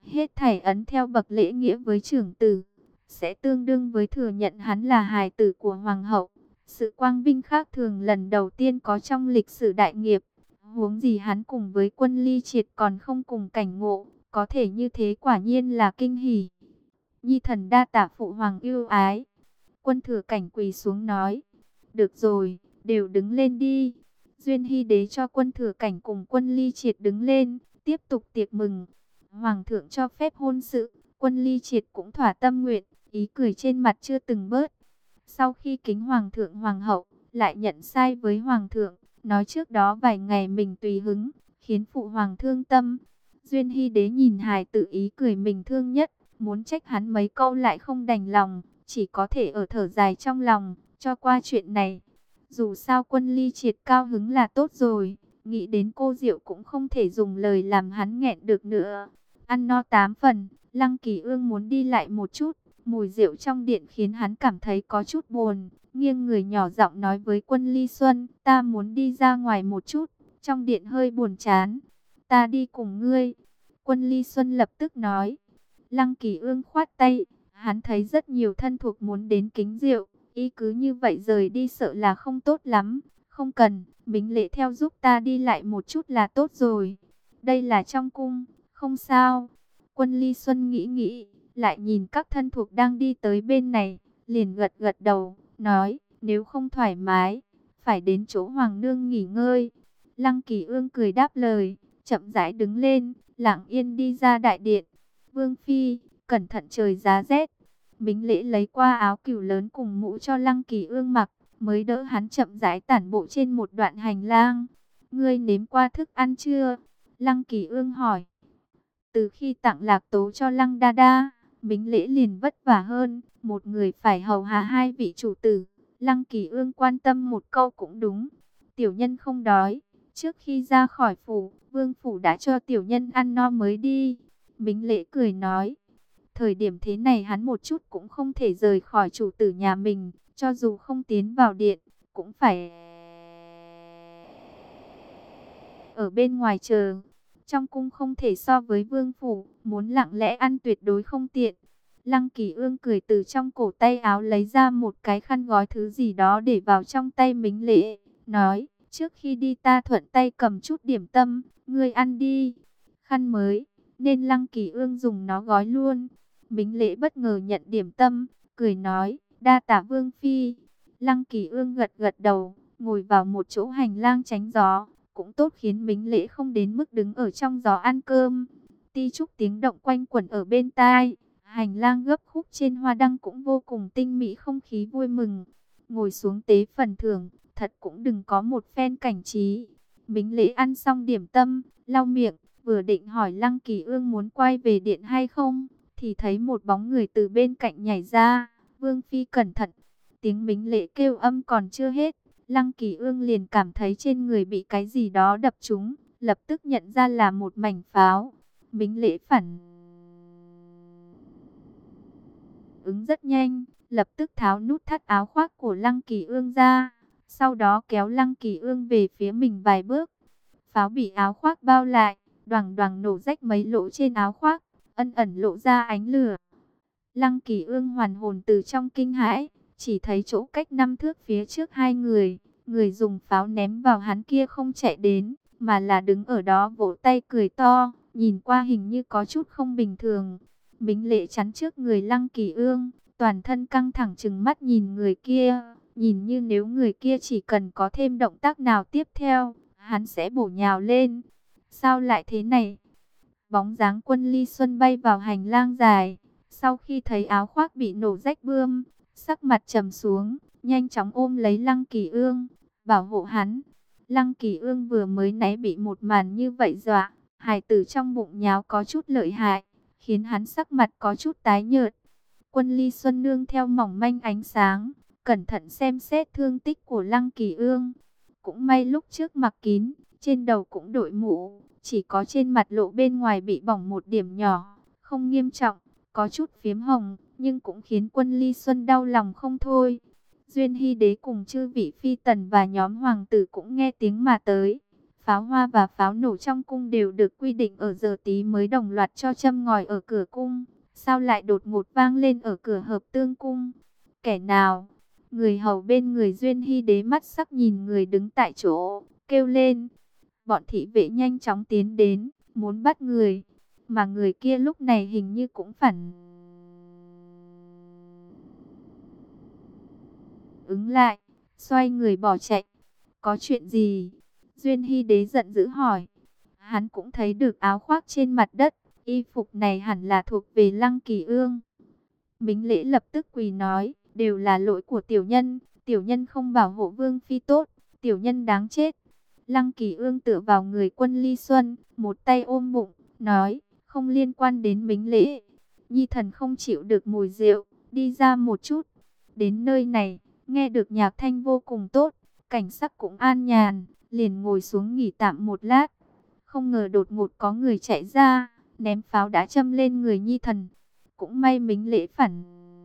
Hết thảy ấn theo bậc lễ nghĩa với trưởng tử, sẽ tương đương với thừa nhận hắn là hài tử của hoàng hậu. Sự quang vinh khác thường lần đầu tiên có trong lịch sử đại nghiệp. Huống gì hắn cùng với Quân Ly Triệt còn không cùng cảnh ngộ, có thể như thế quả nhiên là kinh hỉ. Nhi thần đa tạ phụ hoàng yêu ái. Quân Thừa Cảnh quỳ xuống nói, được rồi, đều đứng lên đi. Duyên Hy Đế cho Quân Thừa Cảnh cùng Quân Ly Triệt đứng lên, tiếp tục tiệc mừng. Hoàng thượng cho phép hôn sự, Quân Ly Triệt cũng thỏa tâm nguyện, ý cười trên mặt chưa từng bớt. Sau khi kính Hoàng thượng Hoàng hậu, lại nhận sai với Hoàng thượng, nói trước đó vài ngày mình tùy hứng, khiến phụ hoàng thương tâm. Duyên Hy Đế nhìn hài tự ý cười mình thương nhất, muốn trách hắn mấy câu lại không đành lòng, chỉ có thể ở thở dài trong lòng, cho qua chuyện này. Dù sao Quân Ly Triệt cao hứng là tốt rồi, nghĩ đến cô Diệu cũng không thể dùng lời làm hắn nghẹn được nữa. Ăn no tám phần, Lăng Kỳ Ương muốn đi lại một chút, mùi rượu trong điện khiến hắn cảm thấy có chút buồn, nghiêng người nhỏ giọng nói với Quân Ly Xuân, ta muốn đi ra ngoài một chút, trong điện hơi buồn chán, ta đi cùng ngươi. Quân Ly Xuân lập tức nói. Lăng Kỳ Ương khoát tay, hắn thấy rất nhiều thân thuộc muốn đến kính rượu, y cứ như vậy rời đi sợ là không tốt lắm. Không cần, Mính Lễ theo giúp ta đi lại một chút là tốt rồi. Đây là trong cung, không sao. Quân Ly Xuân nghĩ nghĩ, lại nhìn các thân thuộc đang đi tới bên này, liền gật gật đầu, nói, nếu không thoải mái, phải đến chỗ Hoàng nương nghỉ ngơi. Lăng Kỳ Ương cười đáp lời, chậm rãi đứng lên, lặng yên đi ra đại điện. Vương Phi, cẩn thận trời giá rét. Mính Lễ lấy qua áo cửu lớn cùng mũ cho Lăng Kỳ Ương mặc, mới đỡ hắn chậm rãi tản bộ trên một đoạn hành lang. Ngươi nếm qua thức ăn chưa? Lăng Kỳ Ương hỏi. Từ khi tặng Lạc Tố cho Lăng Đa Đa, Mính Lễ liền vất vả hơn, một người phải hầu hạ hai vị chủ tử. Lăng Kỳ Ương quan tâm một câu cũng đúng. Tiểu nhân không đói, trước khi ra khỏi phủ, vương phủ đã cho tiểu nhân ăn no mới đi. Mính Lễ cười nói, thời điểm thế này hắn một chút cũng không thể rời khỏi chủ tử nhà mình, cho dù không tiến vào điện, cũng phải ở bên ngoài chờ. Trong cung không thể so với vương phủ, muốn lặng lẽ ăn tuyệt đối không tiện. Lăng Kỳ Ương cười từ trong cổ tay áo lấy ra một cái khăn gói thứ gì đó để vào trong tay Mính Lễ, nói, trước khi đi ta thuận tay cầm chút điểm tâm, ngươi ăn đi. Khăn mới, nên Lăng Kỳ Ương dùng nó gói luôn. Mính Lễ bất ngờ nhận điểm tâm, cười nói, đa tạ Vương Phi. Lăng Kỳ Ương gật gật đầu, ngồi vào một chỗ hành lang tránh gió, cũng tốt khiến Mính Lễ không đến mức đứng ở trong gió ăn cơm. Ti chúc tiếng động quanh quẩn ở bên tai, hành lang gấp khúc trên hoa đăng cũng vô cùng tinh mỹ, không khí vui mừng. Ngồi xuống tế phần thưởng, thật cũng đừng có một phen cảnh trí. Mính Lễ ăn xong điểm tâm, lau miệng, vừa định hỏi Lăng Kỳ Ương muốn quay về điện hay không, thì thấy một bóng người từ bên cạnh nhảy ra. Vương Phi cẩn thận. Tiếng Mính Lễ kêu âm còn chưa hết, Lăng Kỳ Ương liền cảm thấy trên người bị cái gì đó đập trúng, lập tức nhận ra là một mảnh pháo. Mính Lễ phản ứng rất nhanh, lập tức tháo nút thắt áo khoác của Lăng Kỳ Ương ra, sau đó kéo Lăng Kỳ Ương về phía mình vài bước. Pháo bị áo khoác bao lại, đoàng đoàng nổ rách mấy lỗ trên áo khoác, ẩn ẩn lộ ra ánh lửa. Lăng Kỳ Ương hoàn hồn từ trong kinh hãi, chỉ thấy chỗ cách năm thước phía trước hai người, người dùng pháo ném vào hắn kia không chạy đến, mà là đứng ở đó vỗ tay cười to, nhìn qua hình như có chút không bình thường. Mính Lễ chắn trước người Lăng Kỳ Ương, toàn thân căng thẳng trừng mắt nhìn người kia, nhìn như nếu người kia chỉ cần có thêm động tác nào tiếp theo, hắn sẽ bổ nhào lên. Sao lại thế này? Bóng dáng Quân Ly Xuân bay vào hành lang dài, sau khi thấy áo khoác bị nổ rách bươm, sắc mặt trầm xuống, nhanh chóng ôm lấy Lăng Kỳ Ương, bảo hộ hắn. Lăng Kỳ Ương vừa mới nãy bị một màn như vậy dọa, hài tử trong bụng nháo có chút lợi hại, khiến hắn sắc mặt có chút tái nhợt. Quân Ly Xuân nương theo mỏng manh ánh sáng, cẩn thận xem xét thương tích của Lăng Kỳ Ương. Cũng may lúc trước mặc kín, trên đầu cũng đội mũ, chỉ có trên mặt lộ bên ngoài bị bỏng một điểm nhỏ, không nghiêm trọng, có chút phiếm hồng, nhưng cũng khiến Quân Ly Xuân đau lòng không thôi. Duyên Hy Đế cùng chư vị phi tần và nhóm hoàng tử cũng nghe tiếng mà tới. Pháo hoa và pháo nổ trong cung đều được quy định ở giờ tí mới đồng loạt cho châm ngòi ở cửa cung. Sao lại đột ngột vang lên ở cửa Hợp Tương cung? Kẻ nào? Người hầu bên người Duyên Hy Đế mắt sắc nhìn người đứng tại chỗ, kêu lên. Bọn thị vệ nhanh chóng tiến đến, muốn bắt người. Mà người kia lúc này hình như cũng phản ứng lại, xoay người bỏ chạy. Có chuyện gì? Duyên Hy Đế giận dữ hỏi. Hắn cũng thấy được áo khoác trên mặt đất, y phục này hẳn là thuộc về Lăng Kỳ Ương. Mính Lễ lập tức quỳ nói, đều là lỗi của tiểu nhân, tiểu nhân không bảo hộ vương phi tốt, tiểu nhân đáng chết. Lăng Kỳ Ương tựa vào người Quân Ly Xuân, một tay ôm bụng, nói, không liên quan đến Mính Lễ. Nhi thần không chịu được mùi rượu, đi ra một chút. Đến nơi này, nghe được nhạc thanh vô cùng tốt, cảnh sắc cũng an nhàn, liền ngồi xuống nghỉ tạm một lát. Không ngờ đột ngột có người chạy ra, ném pháo đã châm lên người Nhi thần. Cũng may Mính Lễ phản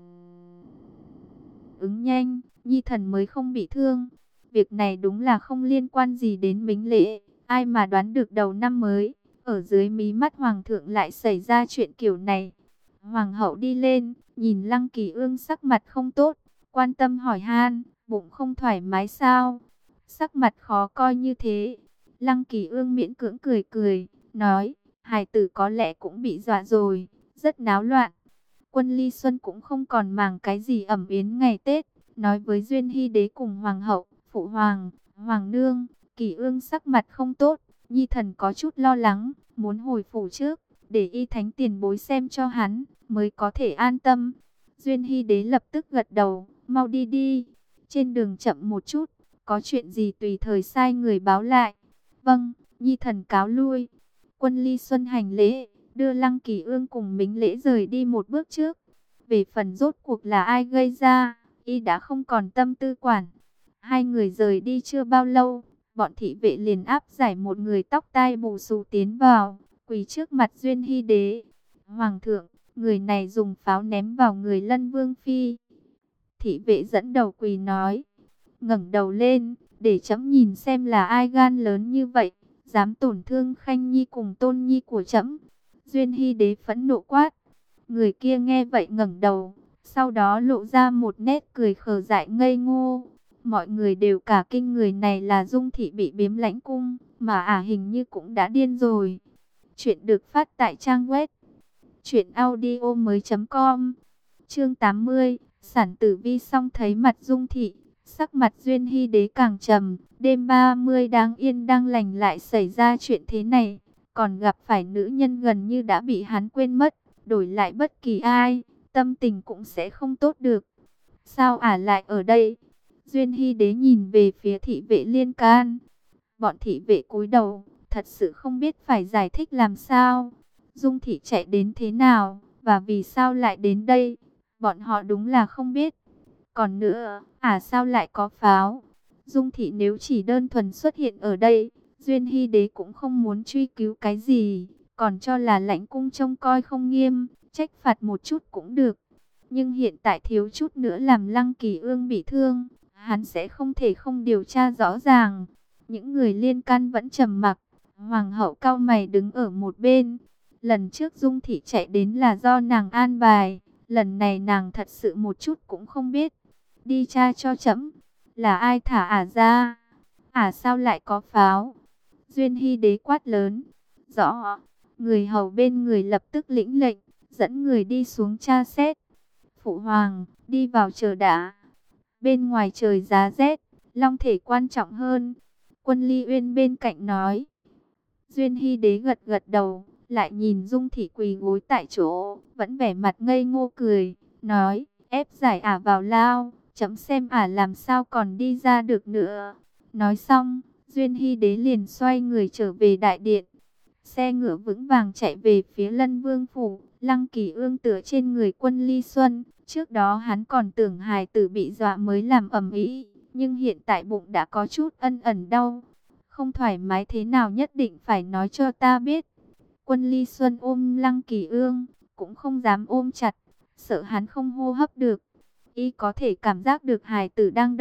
ứng nhanh, Nhi thần mới không bị thương. Việc này đúng là không liên quan gì đến Mính Lễ. Ai mà đoán được đầu năm mới, ở dưới mí mắt hoàng thượng lại xảy ra chuyện kiểu này. Hoàng hậu đi lên, nhìn Lăng Kỳ Ương sắc mặt không tốt, quan tâm hỏi han, bụng không thoải mái sao? Sắc mặt khó coi như thế. Lăng Kỳ Ương miễn cưỡng cười cười, nói, hài tử có lẽ cũng bị dọa rồi, rất náo loạn. Quân Ly Xuân cũng không còn màng cái gì ẩm yến ngày Tết, nói với Duyên Hy Đế cùng Hoàng hậu, Phụ Hoàng, Hoàng nương, Kỳ Ương sắc mặt không tốt, Nhi thần có chút lo lắng, muốn hồi phủ trước, để y thánh tiền bối xem cho hắn, mới có thể an tâm. Duyên Hy Đế lập tức gật đầu, mau đi đi, trên đường chậm một chút, có chuyện gì tùy thời sai người báo lại. Vâng, Nhi thần cáo lui. Quân Ly Xuân hành lễ, đưa Lăng Kỳ Ương cùng Mính Lễ rời đi một bước trước. Về phần rốt cuộc là ai gây ra, y đã không còn tâm tư quản. Hai người rời đi chưa bao lâu, bọn thị vệ liền áp giải một người tóc tai bù xù tiến vào, quỳ trước mặt Duyên Hy Đế. Hoàng thượng, người này dùng pháo ném vào người Lân Vương Phi. Thị vệ dẫn đầu quỳ nói, ngẩng đầu lên, để trẫm nhìn xem là ai gan lớn như vậy, dám tổn thương Khanh Nhi cùng Tôn Nhi của trẫm. Duyên Hy Đế phẫn nộ quát. Người kia nghe vậy ngẩng đầu, sau đó lộ ra một nét cười khờ dại ngây ngô. Mọi người đều cả kinh người này là Dung Thị bị biếm lãnh cung, mà ả hình như cũng đã điên rồi. Chuyện được phát tại trang web truyện audio mới chấm com. Chương tám mươi, Sản Tử Vi xong thấy mặt Dung Thị, sắc mặt Duyên Hy Đế càng trầm. Đêm ba mươi đáng yên đang lành lại xảy ra chuyện thế này, còn gặp phải nữ nhân gần như đã bị hắn quên mất, đổi lại bất kỳ ai, tâm tình cũng sẽ không tốt được. Sao ả lại ở đây? Duyên Hy Đế nhìn về phía thị vệ liên can. Bọn thị vệ cúi đầu, thật sự không biết phải giải thích làm sao. Dung Thị chạy đến thế nào, và vì sao lại đến đây? Bọn họ đúng là không biết. Còn nữa, ả sao lại có pháo? Dung Thị nếu chỉ đơn thuần xuất hiện ở đây, Duyên Hy Đế cũng không muốn truy cứu cái gì, còn cho là lãnh cung trông coi không nghiêm, trách phạt một chút cũng được. Nhưng hiện tại thiếu chút nữa làm Lăng Kỳ Ương bị thương, hắn sẽ không thể không điều tra rõ ràng. Những người liên can vẫn trầm mặc. Hoàng hậu cau mày đứng ở một bên. Lần trước Dung Thị chạy đến là do nàng an bài, lần này nàng thật sự một chút cũng không biết. Đi tra cho trẫm, là ai thả ả ra? Ả sao lại có pháo? Duyên Hy Đế quát lớn. Rõ. Người hầu bên người lập tức lĩnh lệnh, dẫn người đi xuống tra xét. Phụ hoàng, đi vào chờ đã. Bên ngoài trời giá rét, long thể quan trọng hơn. Quân Ly Uyên bên cạnh nói. Duyên Hy Đế gật gật đầu, lại nhìn Dung Thị quỳ gối tại chỗ, vẫn vẻ mặt ngây ngô cười, nói, ép giải ả vào lao, chấm xem ả làm sao còn đi ra được nữa. Nói xong, Duyên Hy Đế liền xoay người trở về đại điện. Xe ngựa vững vàng chạy về phía Lân Vương phủ. Lăng Kỳ Ương tựa trên người Quân Ly Xuân. Trước đó hắn còn tưởng hài tử bị dọa mới làm ầm ĩ, nhưng hiện tại bụng đã có chút ân ẩn đau. Không thoải mái thế nào nhất định phải nói cho ta biết. Quân Ly Xuân ôm Lăng Kỳ Ương, cũng không dám ôm chặt, sợ hắn không hô hấp được. Y có thể cảm giác được hài tử đang động,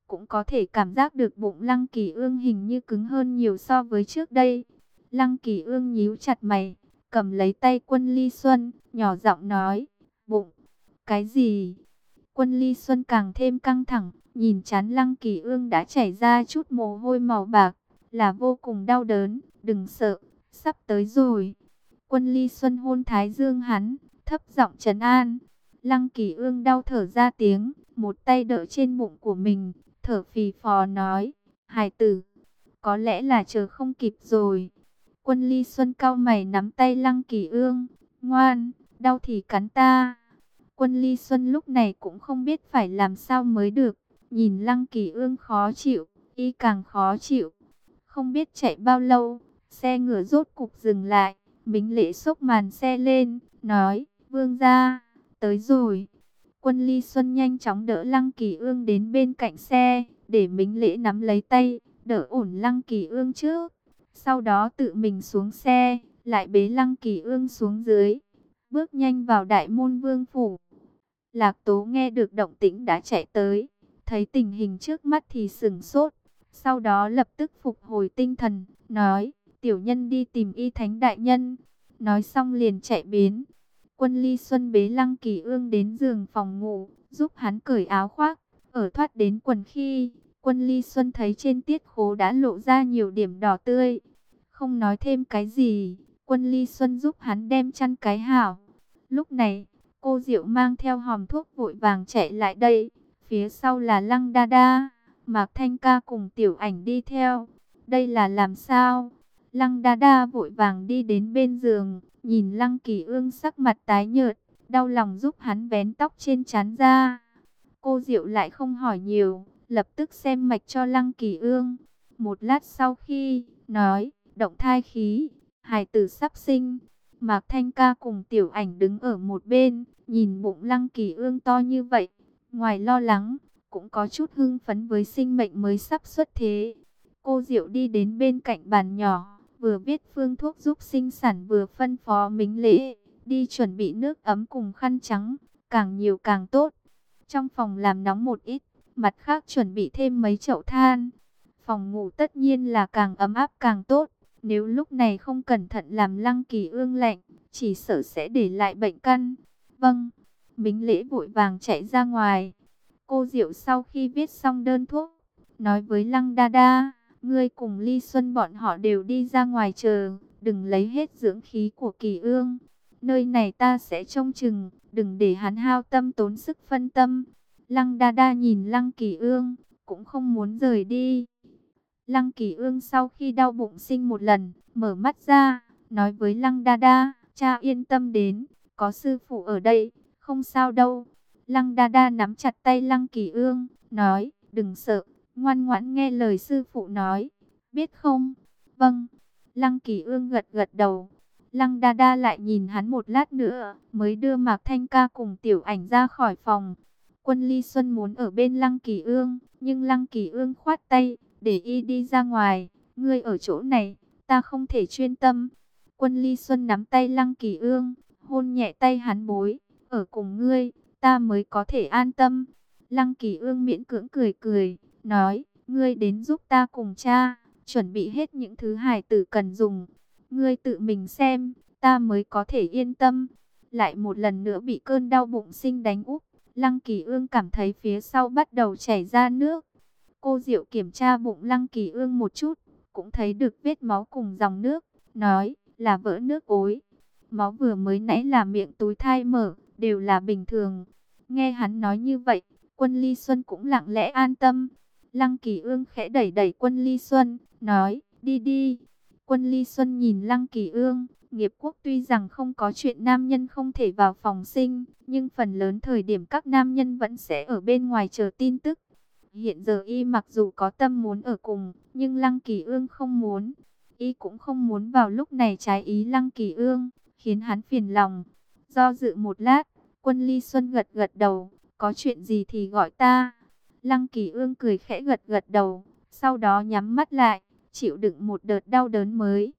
cũng có thể cảm giác được bụng Lăng Kỳ Ương hình như cứng hơn nhiều so với trước đây. Lăng Kỳ Ương nhíu chặt mày, cầm lấy tay Quân Ly Xuân, nhỏ giọng nói, bụng, cái gì? Quân Ly Xuân càng thêm căng thẳng, nhìn trán Lăng Kỳ Ương đã chảy ra chút mồ hôi màu bạc, là vô cùng đau đớn, đừng sợ, sắp tới rồi. Quân Ly Xuân hôn thái dương hắn, thấp giọng trấn an. Lăng Kỳ Ương đau thở ra tiếng, một tay đỡ trên bụng của mình, thở phì phò nói, hài tử, có lẽ là chờ không kịp rồi. Quân Ly Xuân cau mày nắm tay Lăng Kỳ Ương, ngoan, đau thì cắn ta. Quân Ly Xuân lúc này cũng không biết phải làm sao mới được, nhìn Lăng Kỳ Ương khó chịu, y càng khó chịu. Không biết chạy bao lâu, xe ngựa rốt cục dừng lại, Mính Lễ xốc màn xe lên, nói, vương gia, tới rồi. Quân Ly Xuân nhanh chóng đỡ Lăng Kỳ Ương đến bên cạnh xe, để Mính Lễ nắm lấy tay, đỡ ổn Lăng Kỳ Ương trước. Sau đó tự mình xuống xe, lại bế Lăng Kỳ Ương xuống dưới, bước nhanh vào đại môn vương phủ. Lạc Tố nghe được động tĩnh đã chạy tới, thấy tình hình trước mắt thì sửng sốt, sau đó lập tức phục hồi tinh thần, nói, tiểu nhân đi tìm Y Thánh đại nhân. Nói xong liền chạy biến. Quân Ly Xuân bế Lăng Kỳ Ương đến giường phòng ngủ, giúp hắn cởi áo khoác, ở thoát đến quần khi, Quân Ly Xuân thấy trên tiết khố đã lộ ra nhiều điểm đỏ tươi. Không nói thêm cái gì, Quân Ly Xuân giúp hắn đem chăn cái hảo. Lúc này, cô Diệu mang theo hòm thuốc vội vàng chạy lại đây, phía sau là Lăng Đa Đa, Mạc Thanh Ca cùng Tiểu Ảnh đi theo. Đây là làm sao? Lăng Đa Đa vội vàng đi đến bên giường, nhìn Lăng Kỳ Ương sắc mặt tái nhợt, đau lòng giúp hắn vén tóc trên trán ra. Cô Diệu lại không hỏi nhiều, lập tức xem mạch cho Lăng Kỳ Ương. Một lát sau khi nói, động thai khí, hài tử sắp sinh. Mạc Thanh Ca cùng Tiểu Ảnh đứng ở một bên, nhìn bụng Lăng Kỳ Ương to như vậy, ngoài lo lắng, cũng có chút hưng phấn với sinh mệnh mới sắp xuất thế. Cô Diệu đi đến bên cạnh bàn nhỏ, vừa viết phương thuốc giúp sinh sản vừa phân phó Mính Lễ đi chuẩn bị nước ấm cùng khăn trắng, càng nhiều càng tốt. Trong phòng làm nóng một ít, mặt khác chuẩn bị thêm mấy chậu than. Phòng ngủ tất nhiên là càng ấm áp càng tốt. Nếu lúc này không cẩn thận làm Lăng Kỳ Ương lạnh, chỉ sợ sẽ để lại bệnh căn. Vâng, Mính Lễ vội vàng chạy ra ngoài. Cô Diệu sau khi viết xong đơn thuốc, nói với Lăng Đa Đa, ngươi cùng Ly Xuân bọn họ đều đi ra ngoài chờ, đừng lấy hết dưỡng khí của Kỳ Ương. Nơi này ta sẽ trông chừng, đừng để hắn hao tâm tốn sức phân tâm. Lăng Đa Đa nhìn Lăng Kỳ Ương, cũng không muốn rời đi. Lăng Kỳ Ương sau khi đau bụng sinh một lần, mở mắt ra, nói với Lăng Đa Đa, cha yên tâm đến, có sư phụ ở đây, không sao đâu. Lăng Đa Đa nắm chặt tay Lăng Kỳ Ương, nói, đừng sợ, ngoan ngoãn nghe lời sư phụ nói, biết không? Vâng. Lăng Kỳ Ương gật gật đầu. Lăng Đa Đa lại nhìn hắn một lát nữa, mới đưa Mạc Thanh Ca cùng Tiểu Ảnh ra khỏi phòng. Quân Ly Xuân muốn ở bên Lăng Kỳ Ương, nhưng Lăng Kỳ Ương khoát tay, để y đi ra ngoài. Ngươi ở chỗ này, ta không thể chuyên tâm. Quân Ly Xuân nắm tay Lăng Kỳ Ương, hôn nhẹ tay hắn bối, ở cùng ngươi, ta mới có thể an tâm. Lăng Kỳ Ương miễn cưỡng cười cười, nói, ngươi đến giúp ta cùng cha, chuẩn bị hết những thứ hài tử cần dùng. Ngươi tự mình xem, ta mới có thể yên tâm. Lại một lần nữa bị cơn đau bụng sinh đánh úp, Lăng Kỳ Ương cảm thấy phía sau bắt đầu chảy ra nước. Cô Diệu kiểm tra bụng Lăng Kỳ Ương một chút, cũng thấy được vết máu cùng dòng nước, nói là vỡ nước ối. Máu vừa mới nãy là miệng túi thai mở, đều là bình thường. Nghe hắn nói như vậy, Quân Ly Xuân cũng lặng lẽ an tâm. Lăng Kỳ Ương khẽ đẩy đẩy Quân Ly Xuân, nói, đi đi. Quân Ly Xuân nhìn Lăng Kỳ Ương, nghiệp quốc tuy rằng không có chuyện nam nhân không thể vào phòng sinh, nhưng phần lớn thời điểm các nam nhân vẫn sẽ ở bên ngoài chờ tin tức. Hiện giờ y mặc dù có tâm muốn ở cùng, nhưng Lăng Kỳ Ương không muốn. Y cũng không muốn vào lúc này trái ý Lăng Kỳ Ương, khiến hắn phiền lòng. Do dự một lát, Quân Ly Xuân gật gật đầu, có chuyện gì thì gọi ta. Lăng Kỳ Ương cười khẽ gật gật đầu, sau đó nhắm mắt lại, chịu đựng một đợt đau đớn mới.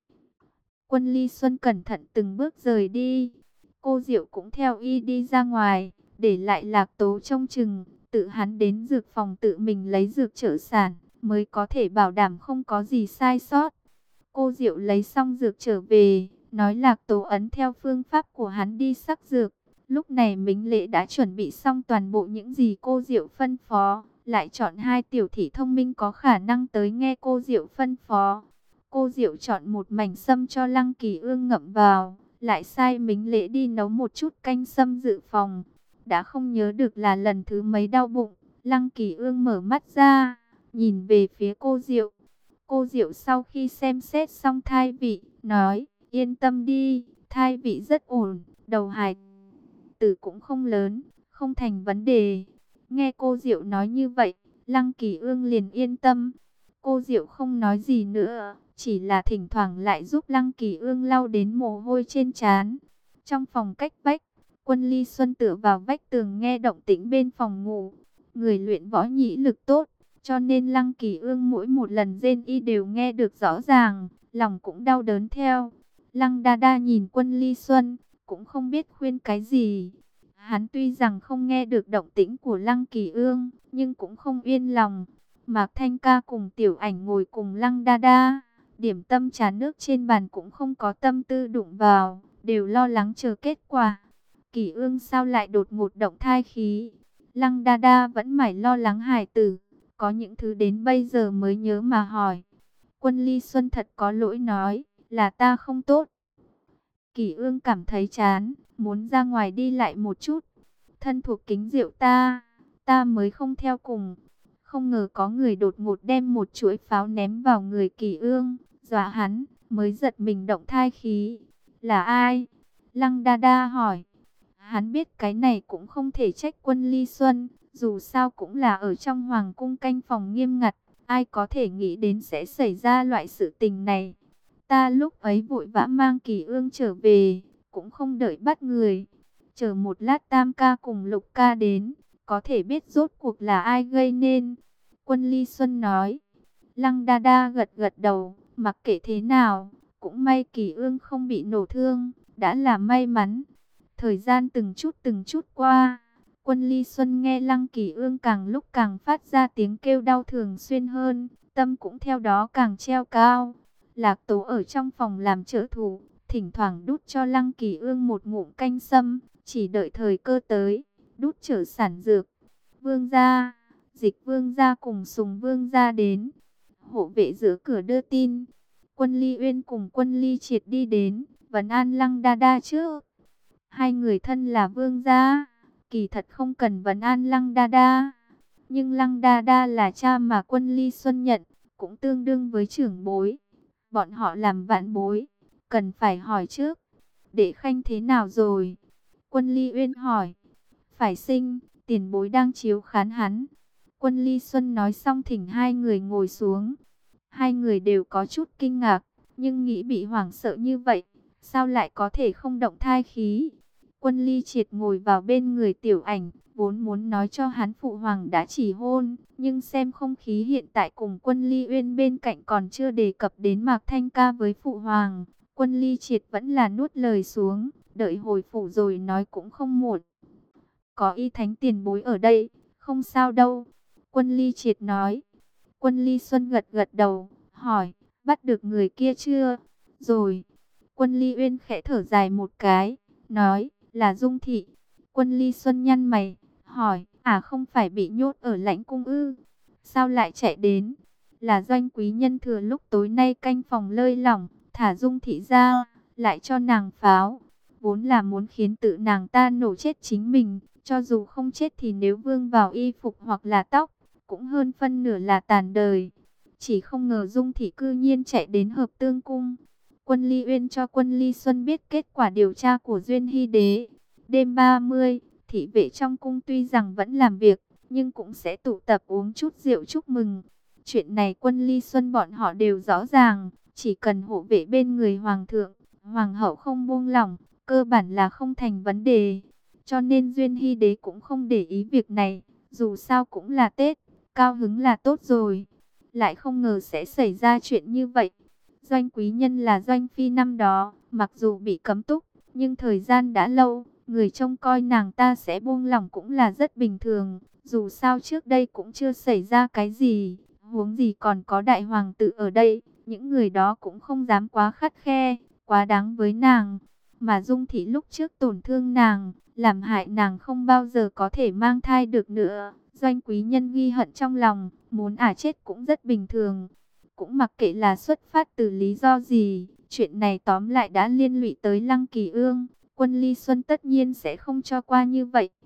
Quân Ly Xuân cẩn thận từng bước rời đi. Cô Diệu cũng theo y đi ra ngoài, để lại Lạc Tố trông chừng. tự hắn đến dược phòng tự mình lấy dược trợ sản, mới có thể bảo đảm không có gì sai sót. Cô Diệu lấy xong dược trở về, nói Lạc Tố ấn theo phương pháp của hắn đi sắc dược. Lúc này Mính Lễ đã chuẩn bị xong toàn bộ những gì cô Diệu phân phó, lại chọn hai tiểu thị thông minh có khả năng tới nghe cô Diệu phân phó. Cô Diệu chọn một mảnh sâm cho Lăng Kỳ Ương ngậm vào, lại sai Mính Lễ đi nấu một chút canh sâm dự phòng. Đã không nhớ được là lần thứ mấy đau bụng, Lăng Kỳ Ương mở mắt ra, nhìn về phía cô Diệu. Cô Diệu sau khi xem xét xong thai vị, nói, yên tâm đi, thai vị rất ổn, đầu hài tử cũng không lớn, không thành vấn đề. Nghe cô Diệu nói như vậy, Lăng Kỳ Ương liền yên tâm. Cô Diệu không nói gì nữa, chỉ là thỉnh thoảng lại giúp Lăng Kỳ Ương lau đến mồ hôi trên trán. Trong phòng cách vách, Quân Ly Xuân tựa vào vách tường nghe động tĩnh bên phòng ngủ. Người luyện võ nhĩ lực tốt, cho nên Lăng Kỳ Ương mỗi một lần rên y đều nghe được rõ ràng, lòng cũng đau đớn theo. Lăng Đa Đa nhìn Quân Ly Xuân, cũng không biết khuyên cái gì. Hắn tuy rằng không nghe được động tĩnh của Lăng Kỳ Ương, nhưng cũng không yên lòng. Mạc Thanh Ca cùng Tiểu Ảnh ngồi cùng Lăng Đa Đa, điểm tâm trà nước trên bàn cũng không có tâm tư đụng vào, đều lo lắng chờ kết quả. Kỳ Ương sao lại đột ngột động thai khí? Lăng Đa Đa vẫn mải lo lắng hài tử, có những thứ đến bây giờ mới nhớ mà hỏi. Quân Ly Xuân thật có lỗi nói, là ta không tốt. Kỳ Ương cảm thấy chán, muốn ra ngoài đi lại một chút. Thân thuộc kính rượu ta, ta mới không theo cùng. Không ngờ có người đột ngột đem một chuỗi pháo ném vào người Kỳ Ương, dọa hắn, mới giật mình động thai khí. Là ai? Lăng Đa Đa hỏi. Hắn biết cái này cũng không thể trách Quân Ly Xuân, dù sao cũng là ở trong hoàng cung canh phòng nghiêm ngặt, ai có thể nghĩ đến sẽ xảy ra loại sự tình này. Ta lúc ấy vội vã mang Kỳ Ương trở về, cũng không đợi bắt người. Chờ một lát Tam ca cùng Lục ca đến, có thể biết rốt cuộc là ai gây nên. Quân Ly Xuân nói. Lăng Đa Đa gật gật đầu, mặc kệ thế nào, cũng may Kỳ Ương không bị nổ thương, đã là may mắn. Thời gian từng chút từng chút qua, Quân Ly Xuân nghe Lăng Kỳ Ương càng lúc càng phát ra tiếng kêu đau thường xuyên hơn, tâm cũng theo đó càng treo cao. Lạc Tố ở trong phòng làm trợ thủ, thỉnh thoảng đút cho Lăng Kỳ Ương một ngụm canh sâm, chỉ đợi thời cơ tới, đút trở sản dược. Vương gia, Dịch Vương gia cùng Sùng Vương gia đến. Hộ vệ giữa cửa đưa tin, Quân Ly Uyên cùng Quân Ly Triệt đi đến, vấn an Lăng Đa Đa trước. Hai người thân là vương gia, kỳ thật không cần vấn an Lăng Đa Đa. Nhưng Lăng Đa Đa là cha mà Quân Ly Xuân nhận, cũng tương đương với trưởng bối. Bọn họ làm vãn bối, cần phải hỏi trước. Để Khanh thế nào rồi? Quân Ly Uyên hỏi. Phải sinh, tiền bối đang chiếu khán hắn. Quân Ly Xuân nói xong thỉnh hai người ngồi xuống. Hai người đều có chút kinh ngạc, nhưng nghĩ bị hoảng sợ như vậy, sao lại có thể không động thai khí? Quân Ly Triệt ngồi vào bên người Tiểu Ảnh, vốn muốn nói cho hắn phụ hoàng đã chỉ hôn, nhưng xem không khí hiện tại cùng Quân Ly Uyên bên cạnh còn chưa đề cập đến Mạc Thanh Ca với phụ hoàng. Quân Ly Triệt vẫn là nuốt lời xuống, đợi hồi phủ rồi nói cũng không muộn. Có y thánh tiền bối ở đây, không sao đâu. Quân Ly Triệt nói. Quân Ly Xuân gật gật đầu, hỏi, bắt được người kia chưa? Rồi. Quân Ly Uyên khẽ thở dài một cái, nói, là Dung Thị. Quân Ly Xuân nhăn mày, hỏi, à không phải bị nhốt ở lãnh cung ư? Sao lại chạy đến? Là Doanh quý nhân thừa lúc tối nay canh phòng lơi lỏng, thả Dung Thị ra, lại cho nàng pháo. Vốn là muốn khiến tự nàng ta nổ chết chính mình, cho dù không chết thì nếu vương vào y phục hoặc là tóc, cũng hơn phân nửa là tàn đời. Chỉ không ngờ Dung Thị cư nhiên chạy đến Hợp Tương Cung. Quân Ly Uyên cho Quân Ly Xuân biết kết quả điều tra của Duyên Hy Đế. Đêm ba mươi, thị vệ trong cung tuy rằng vẫn làm việc, nhưng cũng sẽ tụ tập uống chút rượu chúc mừng. Chuyện này Quân Ly Xuân bọn họ đều rõ ràng, chỉ cần hộ vệ bên người Hoàng thượng, Hoàng hậu không buông lỏng, cơ bản là không thành vấn đề. Cho nên Duyên Hy Đế cũng không để ý việc này, dù sao cũng là Tết, cao hứng là tốt rồi. Lại không ngờ sẽ xảy ra chuyện như vậy. Doanh quý nhân là Doanh phi năm đó, mặc dù bị cấm túc, nhưng thời gian đã lâu, người trông coi nàng ta sẽ buông lỏng cũng là rất bình thường. Dù sao trước đây cũng chưa xảy ra cái gì, huống gì còn có đại hoàng tử ở đây, những người đó cũng không dám quá khắt khe, quá đáng với nàng. Mà Dung Thị lúc trước tổn thương nàng, làm hại nàng không bao giờ có thể mang thai được nữa. Doanh quý nhân ghi hận trong lòng, muốn ả chết cũng rất bình thường. Cũng mặc kệ là xuất phát từ lý do gì, chuyện này tóm lại đã liên lụy tới Lăng Kỳ Ương. Quân Ly Xuân tất nhiên sẽ không cho qua như vậy.